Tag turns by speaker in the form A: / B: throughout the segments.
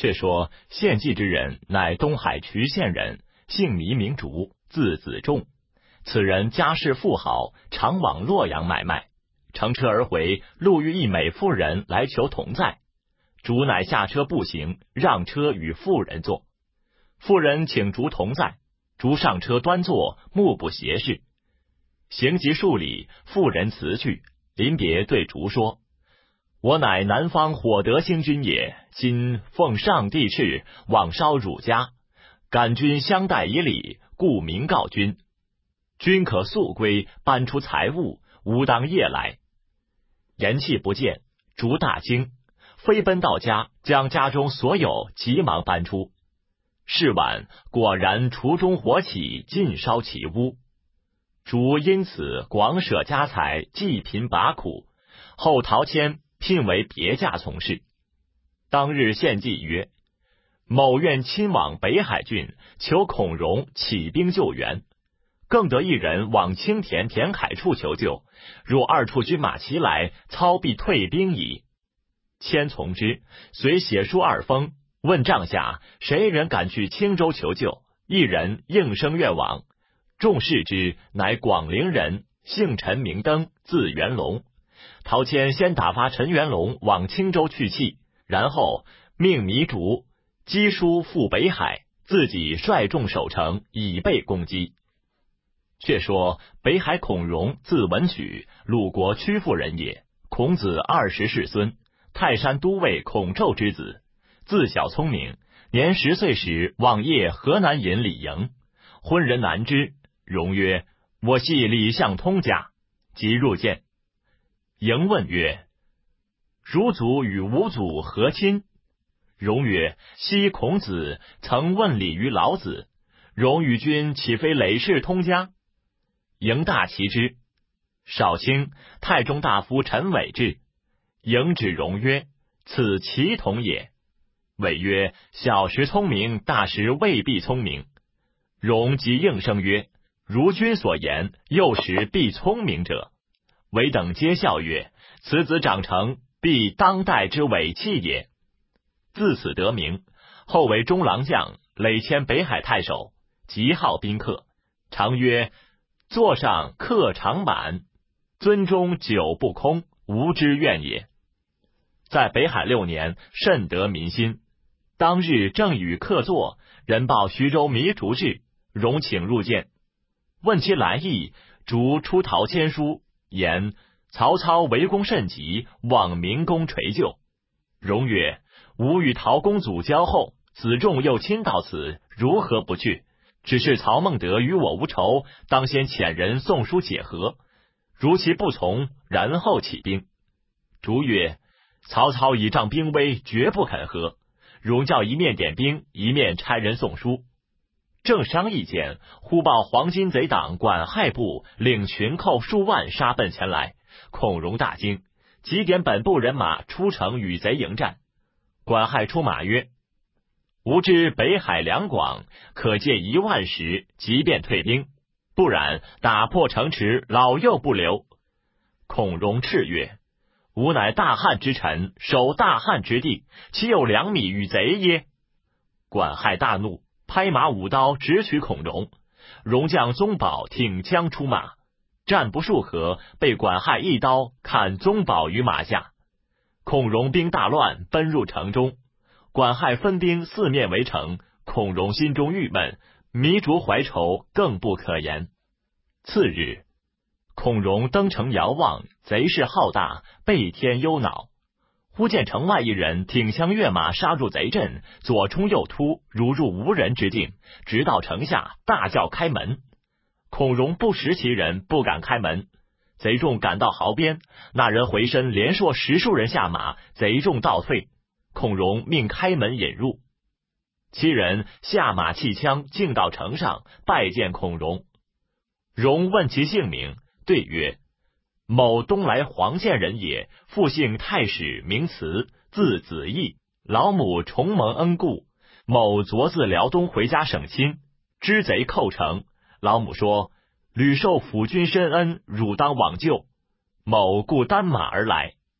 A: 却说献计之人乃东海渠县人，姓糜，名竹，字子仲。此人家世富豪，常往洛阳买卖。乘车而回，路遇一美妇人来求同载，竹乃下车步行，让车与妇人坐。妇人请竹同载，竹上车端坐，目不斜视。行及数里，妇人辞去，临别对竹说：我乃南方火德星君也，今奉上帝敕，往烧汝家，感君相待以礼，故明告君。君可速归，搬出财物，吾当夜来。言讫不见，竹大惊，飞奔到家，将家中所有急忙搬出。是晚，果然厨中火起，尽烧其屋。竹因此广舍家财，济贫拔苦，后陶谦聘为别驾从事。当日献计曰：某愿亲往北海郡，求孔融起兵救援。更得一人往青田田海处求救，若二处军马齐来，操必退兵矣。谦从之，遂写书二封，问帐下谁人敢去青州求救，一人应声愿往。众视之，乃广陵人，姓陈，名登，字元龙。陶谦先打发陈元龙往青州去气，然后命糜竺赍书赴北海，自己率众守城，以备攻击。却说北海孔融，字文曲，鲁国曲阜人也，孔子20世孙，泰山都尉孔宙之子。自小聪明，年10岁时往谒河南尹李营，昏人难之。融曰：我系李相通家。即入见。营问曰：汝祖与吾祖何亲？融曰：昔孔子曾问礼于老子，融与君岂非累世通家？营大奇之。少卿太中大夫陈伟至，营指融曰：此其同也。伟曰：小时聪明，大时未必聪明。融即应声曰：如君所言，幼时必聪明者。伟等皆笑曰：此子长成，必当代之伟器也。自此得名，后为中郎将，累迁北海太守，极好宾客，常曰：座上客常满，樽中酒不空，无之怨也。在北海6年，甚得民心。当日正与客坐，人报徐州糜竺至，融请入见，问其来意。竺出陶谦书，言曹操围攻甚急，望明公垂救。融曰：吾与陶公祖交厚，子仲又亲到此，如何不去？只是曹孟德与我无仇，当先遣人送书解和。如其不从，然后起兵。竺曰：曹操倚仗兵威，绝不肯和。融教一面点兵，一面差人送书。正商议间，忽报黄巾贼党管亥部领群寇数万杀奔前来，孔融大惊，即点本部人马出城与贼迎战。管亥出马曰：吾知北海两广，可借1万石，即便退兵，不然打破城池，老幼不留。孔融叱曰：吾乃大汉之臣，守大汉之地，岂有2米与贼耶？管亥大怒，拍马舞刀直取孔融。融将宗保挺枪出马，战不数合，被管亥一刀砍宗保于马下。孔融兵大乱，奔入城中。管亥分兵四面围城，孔融心中郁闷，糜竺怀愁，更不可言。次日，孔融登城遥望，贼势浩大，倍添忧恼。忽见城外一人挺枪跃马杀入贼阵，左冲右突，如入无人之境，直到城下，大叫开门。孔融不识其人，不敢开门。贼众赶到壕边，那人回身连说10数人下马，贼众倒退。孔融命开门引入，其人下马弃枪，径到城上，拜见孔融。融问其姓名，对曰：某东莱黄县人也，父姓太史，名慈，字子义，老母重蒙恩顾。某昨自辽东回家省亲，知贼寇城，老母说：屡受辅君深恩，汝当往救。某故单马而来。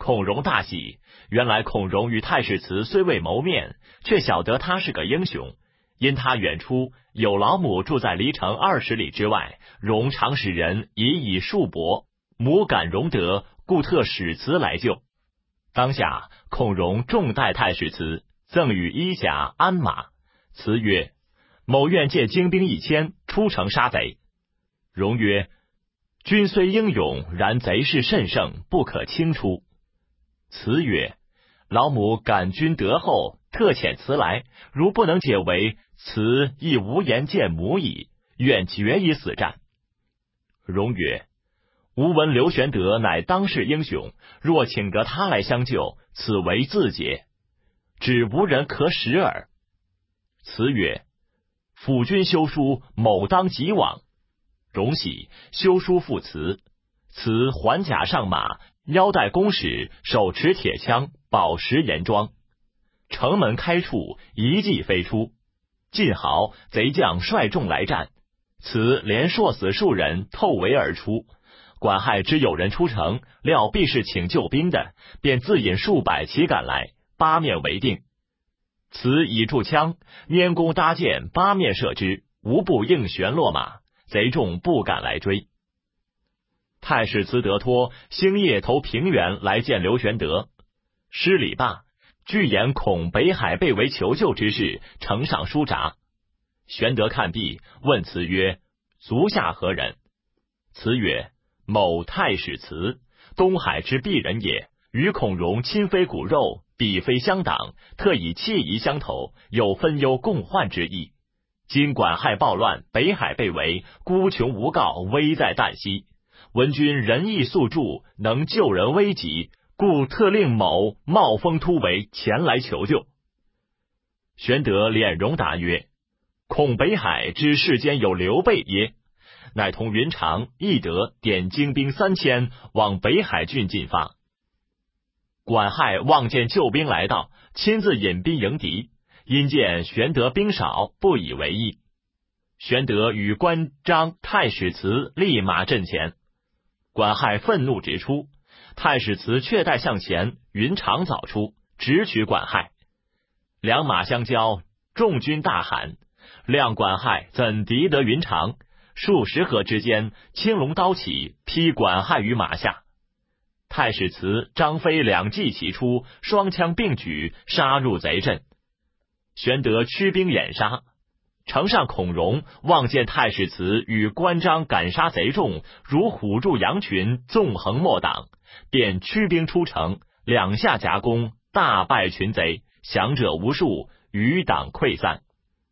A: 孔融大喜，原来孔融与太史慈虽未谋面，却晓得他是个英雄。因他远出，有老母住在离城20里之外，融常使人以束帛，母感融德，故特使辞来救。当下孔融重待太史慈，赠与衣甲鞍马。慈曰：某愿借精兵1000，出城杀贼。融曰：君虽英勇，然贼势甚盛，不可轻出。慈曰：老母感君德厚，特遣慈来，如不能解围，慈亦无颜见母矣，愿决一死战。融曰：吾闻刘玄德乃当世英雄，若请得他来相救，此为自解，只无人可使耳。慈曰：辅君修书，某当即往。融喜，修书付慈。慈还甲上马，腰带弓矢，手持铁枪，宝石严装。城门开处，一骑飞出。晋豪贼将率众来战，慈连硕死数人，透围而出。管亥知有人出城，料必是请救兵的，便自引数百骑赶来，八面围定。慈以铸枪，拈弓搭箭，八面射之，无不应旋落马，贼众不敢来追。太史慈得托，星夜投平原来见刘玄德。施礼罢，具言恐北海被围求救之事，呈上书札。玄德看毕，问慈曰：足下何人？慈曰：某太史慈，东海之鄙人也，与孔融亲非骨肉，彼非相党，特以弃夷相投，有分忧共患之意。今管亥暴乱，北海被围，孤穷无告，危在旦夕。闻君仁义素著，能救人危急，故特令某冒风突围前来求救。玄德敛容答曰：恐北海知世间有刘备耶？乃同云长、翼德点精兵3000，往北海郡进发。管亥望见救兵来到，亲自引兵迎敌，因见玄德兵少，不以为意。玄德与关张、太史慈立马阵前。管亥愤怒直出，太史慈却待向前，云长早出，直取管亥。两马相交，众军大喊，谅管亥怎敌得云长？数十合之间，青龙刀起，劈管亥于马下。太史慈、张飞两骑齐出，双枪并举，杀入贼阵。玄德驱兵掩杀。城上孔融望见太史慈与关张赶杀贼众，如虎入羊群，纵横莫挡，便驱兵出城，两下夹攻，大败群贼，降者无数，余党溃散。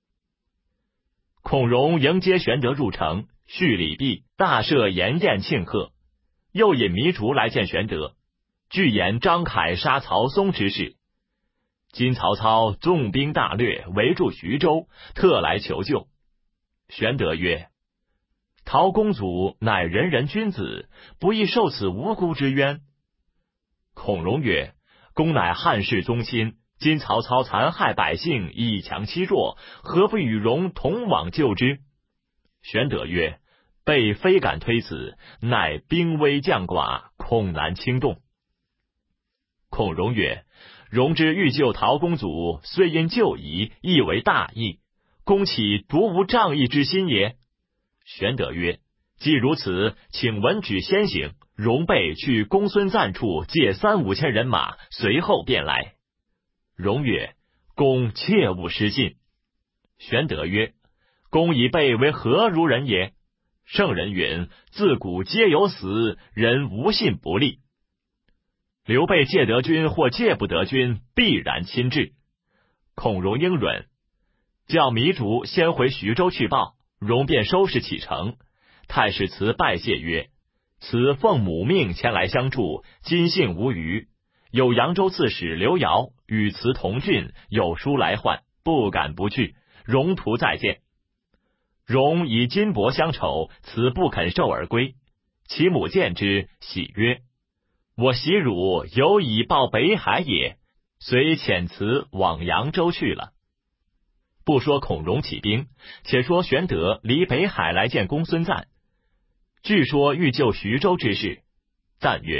A: 孔融迎接玄德入城，叙礼毕，大设筵宴庆贺，又引糜竺来见玄德，具言张凯杀曹嵩之事。今曹操纵兵大掠，围住徐州，特来求救。玄德曰：陶公祖乃仁人君子，不亦受此无辜之冤。孔融曰：公乃汉室宗亲，今曹操残害百姓，以强欺弱，何不与融同往救之？玄德曰：备非敢推辞，乃兵微将寡，恐难轻动。孔融曰：融之欲救陶公祖，虽因旧疑，亦为大义，公岂独无仗义之心也？玄德曰：既如此，请文举先行，融备去公孙瓒处借3、5千人马，随后便来。融曰：公切勿失信。玄德曰：公以备为何如人也？圣人云：自古皆有死，人无信不立。刘备借得军或借不得军，必然亲至。孔融应允，叫糜竺先回徐州去报，融便收拾启程。太史慈拜谢曰：此奉母命前来相助，今幸无虞。有扬州刺史刘繇与慈同郡，有书来唤，不敢不去，融图再见。融以金帛相酬，慈不肯受而归。其母见之，喜曰：我喜汝有以报北海也，遂遣辞往扬州去了。不说孔融起兵，且说玄德离北海来见公孙瓒，据说欲救徐州之事。瓒曰：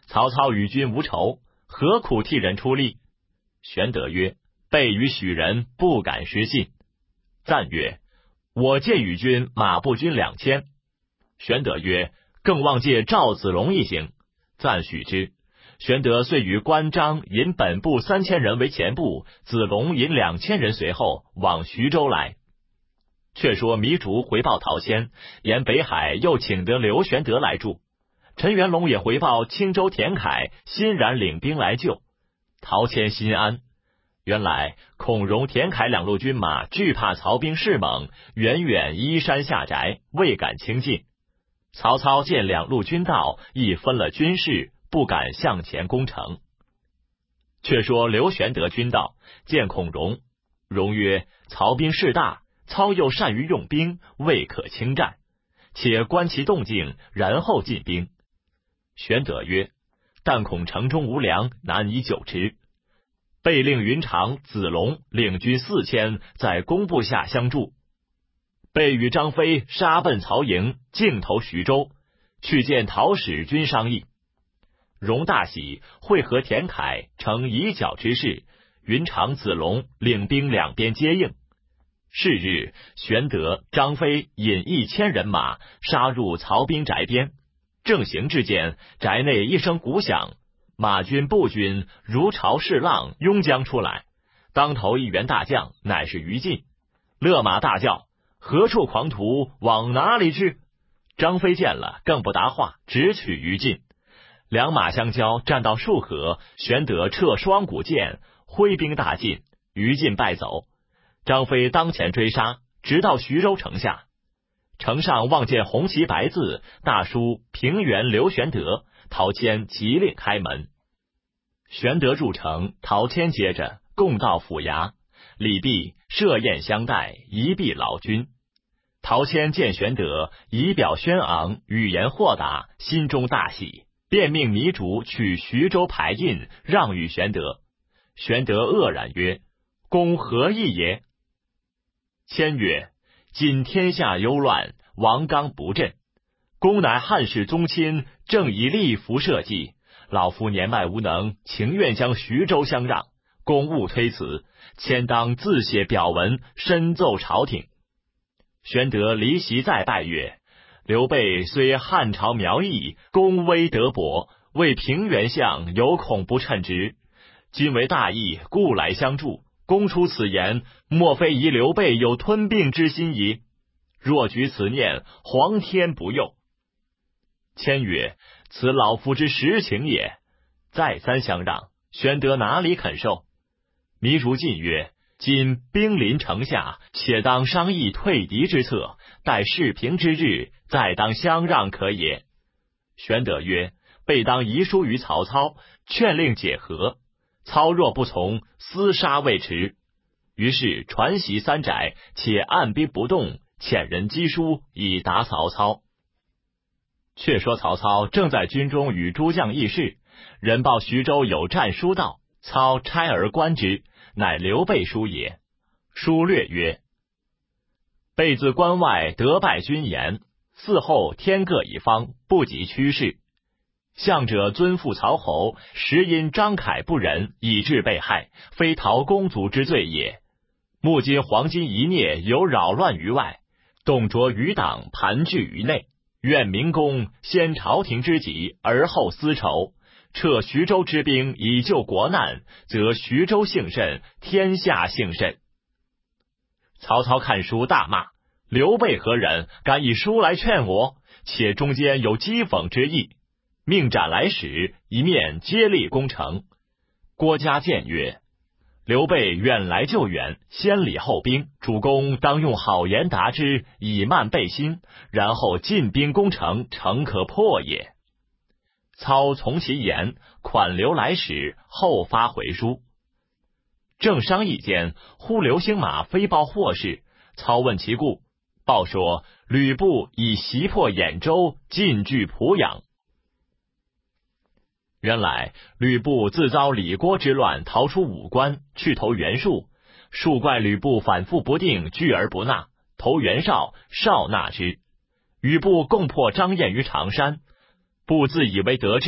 A: 曹操与君无仇，何苦替人出力？玄德曰：备与许人，不敢失信。赞曰：我借与君马步军2000。玄德曰：更望借赵子龙一行。赞许之。玄德遂与关张引本部3000人为前部，子龙引2000人随后，往徐州来。却说糜竺回报陶谦，沿北海又请得刘玄德来助。陈元龙也回报青州田楷欣然领兵来救。陶谦心安。原来孔融、田楷2路军马惧怕曹兵势猛，远远依山下宅，未敢轻进。曹操见2路军到，亦分了军士，不敢向前攻城。却说刘玄德军到，见孔融，融曰：曹兵势大，操又善于用兵，未可轻战，且观其动静，然后进兵。玄德曰：但恐城中无粮，难以久之。备令云长、子龙领军4000在工部下相助。备与张飞杀奔曹营，径投徐州，去见陶使君商议。融大喜，会合田楷，成以剿之势。云长、子龙领兵两边接应。是日，玄德、张飞引1000人马杀入曹兵宅边。正行之间，宅内一声鼓响，马军、步军如潮势浪拥将出来。当头一员大将，乃是于禁，勒马大叫：何处狂徒，往哪里去？张飞见了，更不答话，直取于禁。两马相交，战到数合，玄德掣双股剑，挥兵大进，于禁败走。张飞当前追杀，直到徐州城下。城上望见红旗白字，大书平原刘玄德。陶谦急令开门。玄德入城，陶谦接着共到府衙，礼毕，设宴相待，一毕劳军。陶谦见玄德仪表轩昂，语言豁达，心中大喜，便命糜竺取徐州牌印，让与玄德。玄德愕然曰：公何意也？谦曰：今天下忧乱，王纲不振，公乃汉室宗亲，正以立服社稷，老夫年迈无能，情愿将徐州相让，公勿推辞，谦当自写表文，深奏朝廷。玄德离席再拜曰：刘备虽汉朝苗裔，功威德薄，为平原相，有恐不称职。今为大义，故来相助。公出此言，莫非疑刘备有吞并之心矣？若举此念，皇天不佑。谦曰：此老夫之实情也。再三相让，玄德哪里肯受？糜竺进曰：今兵临城下，且当商议退敌之策，待事平之日，再当相让可也。玄德曰：备当遗书于曹操，劝令解和。操若不从，厮杀未迟。于是传檄3宅，且按兵不动，遣人击书以答曹操。却说曹操正在军中与诸将议事，人报徐州有战书到，操差而观之，乃刘备书也。书略曰：备自关外得拜军言，嗣后天各一方，不及趋势。向者尊父曹侯，实因张凯不仁，以致被害，非陶公族之罪也。目今黄巾一孽有扰乱于外，动辄余党盘踞于内，愿明公先朝廷之急，而后私仇，撤徐州之兵以救国难，则徐州幸甚，天下幸甚。曹操看书大骂：刘备何人，敢以书来劝我？且中间有讥讽之意。命斩来使，一面接力攻城。郭嘉谏曰：刘备远来救援，先礼后兵，主公当用好言答之，以慢备心，然后进兵攻城，诚可破也。操从其言，款留来使，后发回书。正商议间，忽刘兴马飞报祸事，操问其故，报说吕布已袭破兖州，进据濮阳。原来吕布自遭李郭之乱，逃出武关，去投袁术。术怪吕布反复不定，拒而不纳，投袁绍，绍纳之。与布共破张燕于常山。布自以为得志，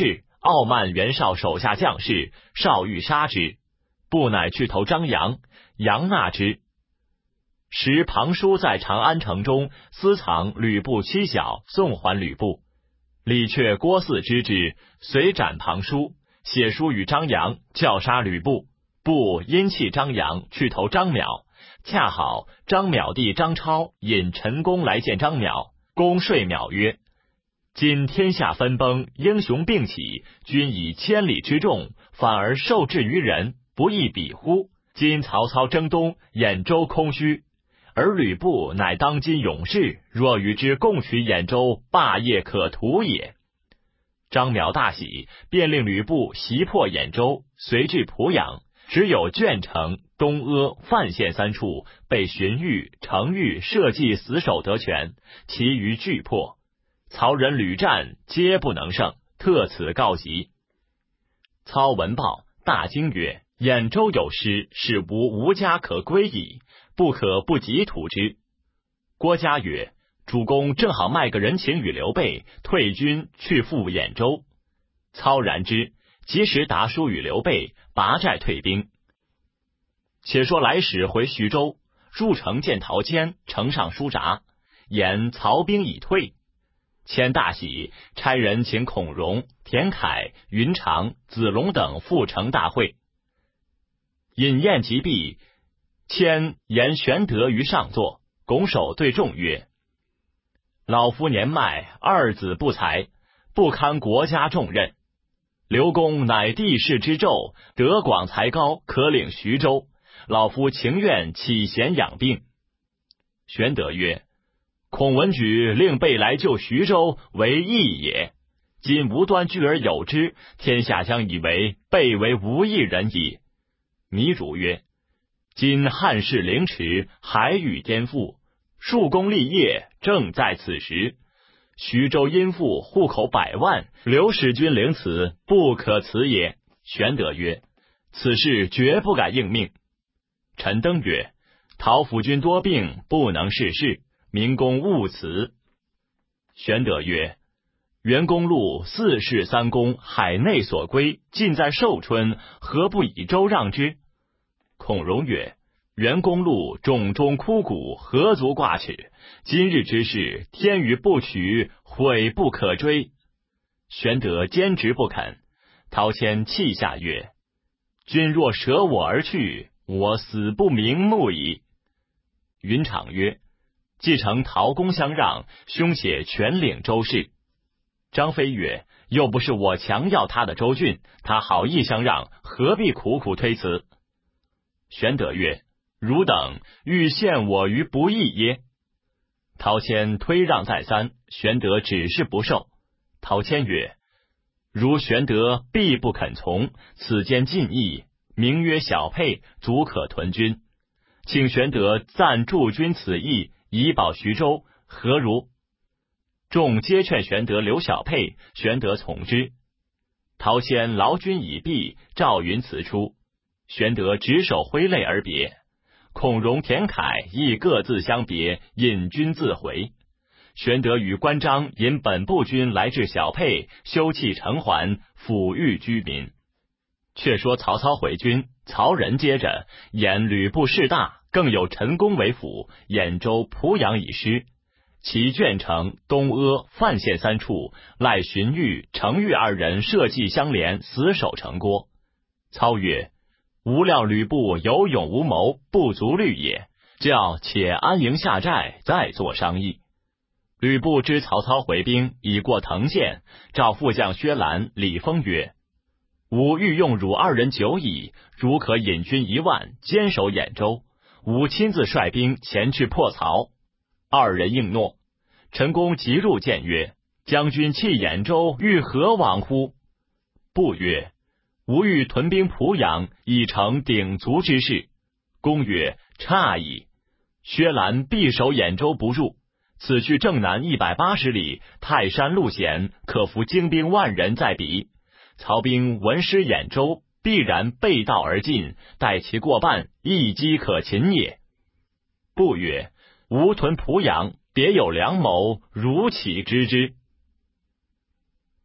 A: 傲慢袁绍手下将士，绍欲杀之，不乃去投张扬，杨纳之。时庞叔在长安城中私藏吕布妻小，送还吕布。李却郭汜知之，遂斩庞叔，写书与张扬，教杀吕布。布因弃张扬，去投张邈。恰好张邈弟张超引陈宫来见张邈，公说邈曰：今天下分崩，英雄并起，君以千里之众，反而受制于人，不亦比乎？今曹操征东，兖州空虚，而吕布乃当今勇士，若与之共取兖州，霸业可图也。张邈大喜，便令吕布袭破兖州，随至濮阳，只有鄄城、东阿、范县3处被荀彧、程昱设计死守得全，其余俱破。曹人屡战，皆不能胜，特此告急。操闻报，大惊曰：兖州有失，使无家可归矣，不可不及图之。郭嘉曰：主公正好卖个人情与刘备，退军去赴兖州。操然之，及时答书与刘备，拔寨退兵。且说来使回徐州，入城见陶谦，城上书札，言曹兵已退。谦大喜，差人请孔融、田楷、云长、子龙等赴城大会。饮宴即毕，谦言玄德于上座，拱手对众曰：老夫年迈，二子不才，不堪国家重任。刘公乃帝室之胄，德广才高，可领徐州，老夫情愿起贤养病。玄德曰：孔文举令备来救徐州，为义也。今无端据而有之，天下将以为备为无义人矣。糜竺曰：今汉室凌迟，海宇颠覆，树功立业，正在此时。徐州殷富，户口100万，刘使君领此，不可辞也。玄德曰：此事绝不敢应命。陈登曰：陶府君多病，不能事事，明公勿辞。玄德曰：袁公路4世3公，海内所归，尽在寿春，何不以州让之？孔融曰：袁公路冢中枯骨，何足挂齿？今日之事，天与不取，悔不可追。玄德坚持不肯。陶谦泣下曰：君若舍我而去，我死不瞑目矣。云长曰：继承陶公相让，兄且全领州事。张飞曰：又不是我强要他的州郡，他好意相让，何必苦苦推辞？玄德曰：汝等欲陷我于不义耶？陶谦推让再三，玄德只是不受。陶谦曰：如玄德必不肯从，此间尽义，名曰小沛，足可屯军。请玄德暂助君此意，以保徐州，何如？众皆劝玄德留小沛，玄德从之。陶谦劳军已毕，赵云辞出，玄德执手挥泪而别。孔融、田楷亦各自相别，引军自回。玄德与关张引本部军来至小沛，休憩城环，抚育居民。却说曹操回军，曹仁接着言吕布势大，更有陈宫为辅，兖州、濮阳已失，其鄄城、东阿、范县3处赖荀彧、程昱2人设计相连，死守城郭。操曰：无料吕布有勇无谋，不足虑也，叫且安营下寨，再作商议。吕布知曹操回兵，已过滕县，召副将薛兰、李丰曰：吾欲用汝2人久矣，汝可引军1万，坚守兖州，吾亲自率兵前去破曹。2人应诺。陈宫即入见曰：将军弃兖州，欲何往乎？布曰：吾欲屯兵濮阳，以成鼎足之势。公曰：差矣。薛兰必守兖州不入，此去正南180里，泰山路险，可伏精兵10000人在彼。曹兵闻失兖州，必然背道而进，待其过半，一击可擒也。布曰：吾屯濮阳，别有良谋，汝岂知之？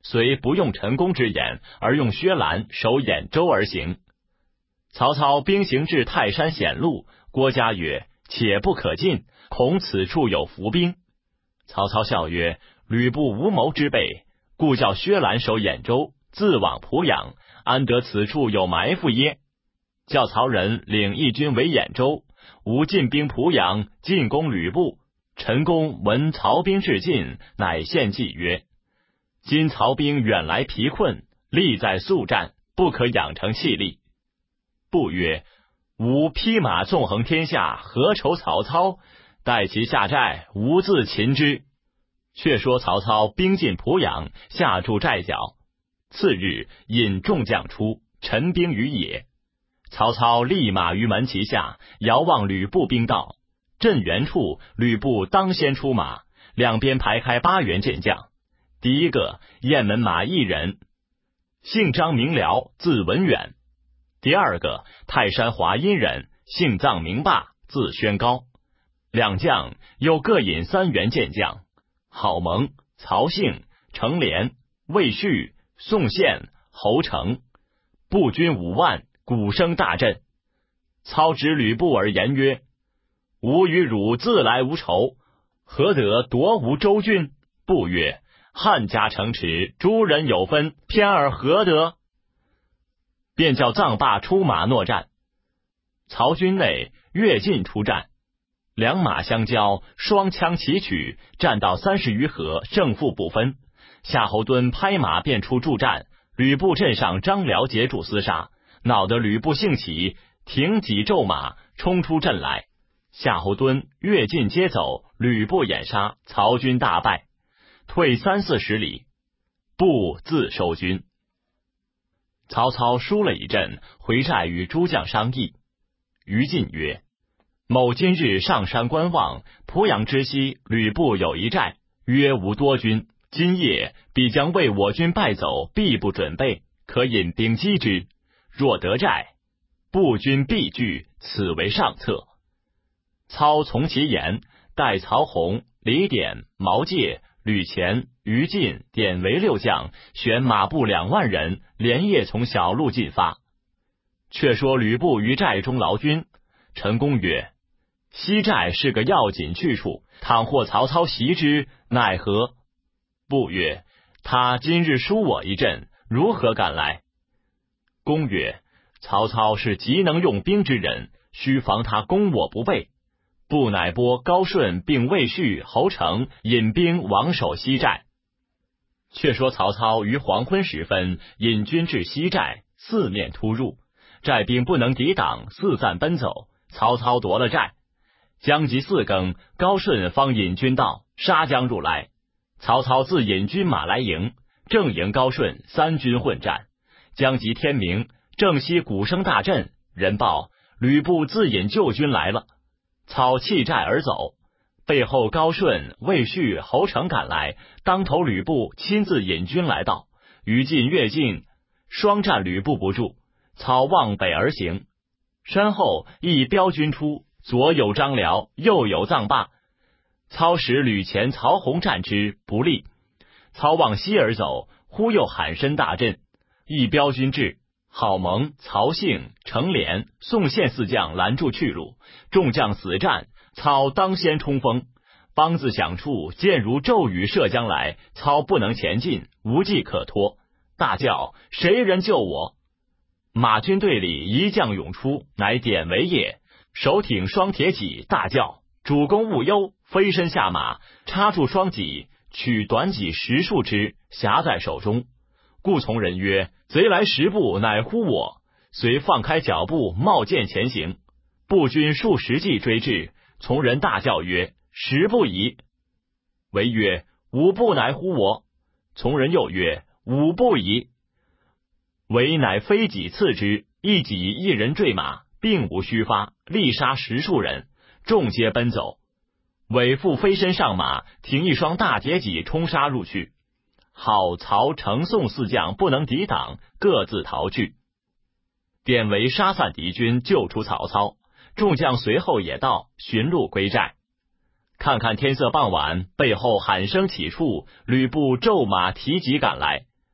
A: 遂不用陈宫之言，而用薛兰守兖州而行。曹操兵行至泰山险路，郭嘉曰：且不可进，恐此处有伏兵。曹操笑曰：吕布无谋之辈，故叫薛兰守兖州，自往濮阳，安得此处有埋伏耶？叫曹仁领义军为兖州，吾进兵濮阳，进攻吕布。陈宫闻曹兵至近，乃献计曰：今曹兵远来疲困，力在速战，不可养成气力。布曰：吾披马纵横天下，何愁曹操？待其下寨，吾自擒之。却说曹操兵进濮阳，下筑寨脚。次日，引众将出，陈兵于野。曹操立马于门旗下，遥望吕布兵到。阵原处，吕布当先出马，两边排开8员健将。第一个，雁门马邑人，姓张名辽，字文远。第二个，泰山华阴人，姓臧名霸，字宣高。两将又各引3员健将，郝蒙、曹姓、程连、魏续、宋宪、侯成，步军5万，鼓声大震。操指吕布而言曰：吾与汝自来无仇，何得夺吾州郡？布曰：汉家城池，诸人有分，偏而何得？便叫臧霸出马搦战。曹军内越进出战，两马相交，双枪齐取，战到30余合，胜负不分。夏侯惇拍马便出助战，吕布阵上张辽截住厮杀，恼得吕布兴起，挺戟骤马，冲出阵来。夏侯惇越进皆走，吕布掩杀，曹军大败，退30-40里，布自收军。曹操输了一阵，回寨与诸将商议。于禁曰：某今日上山观望，濮阳之西，吕布有一寨，约无多军，今夜必将为我军败走，必不准备，可引兵击之。若得寨，步军必拒，此为上策。操从其言，待曹洪、李典、毛玠、吕虔、于禁、典韦6将，选马步2万人，连夜从小路进发。却说吕布于寨中劳军，陈宫曰：西寨是个要紧去处，倘或曹操袭之，奈何？布曰：他今日输我一阵，如何敢来？公曰：曹操是极能用兵之人，须防他攻我不备。布乃拨高顺并魏续、侯成引兵王守西寨。却说曹操于黄昏时分引军至西寨，四面突入，寨兵不能抵挡，四散奔走。曹操夺了寨。将及4更，高顺方引军到，杀将入来。曹操自引军马来迎，正迎高顺，3军混战。将及天明，正夕鼓声大震，人报吕布自引救军来了。操弃寨而走，背后高顺、魏续、侯成赶来，当头吕布亲自引军来到。于禁越进，双战吕布不住，操望北而行。身后一彪军出，左有张辽，右有臧霸。操使吕虔、曹洪战之不利，操往西而走，忽又喊声大震，一彪军至，郝蒙、曹姓、程连、宋宪4将拦住去路，众将死战，操当先冲锋。梆子响处，箭如骤雨射将来，操不能前进，无计可托，大叫：谁人救我？马军队里一将涌出，乃典韦也，手挺双铁戟，大叫：主公勿忧！飞身下马，插住双戟，取短戟10数之，夹在手中。故从人曰：贼来10步，乃呼我。遂放开脚步，冒剑前行。步军数十骑追至，从人大叫曰：10步矣！韦曰：5步乃呼我。从人又曰：5步矣！韦乃飞戟刺之，一戟一人坠马，并无虚发，力杀10数人，众皆奔走。韦复飞身上马，挺一双大铁戟冲杀入去。郝、曹、程、宋4将不能抵挡，各自逃去。典韦杀散敌军，救出曹操，众将随后也到，寻路归寨。看看天色傍晚，背后喊声起处，吕布骤马提戟赶来。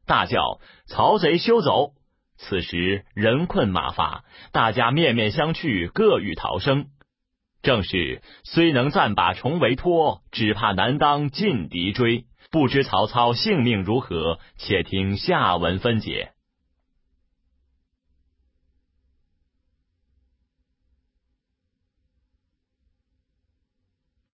A: 大叫：“曹贼休走！”此时人困马乏，大家面面相觑，各欲逃生。正是虽能暂把重围脱，只怕难当劲敌追。不知曹操性命如何，且听下文分解。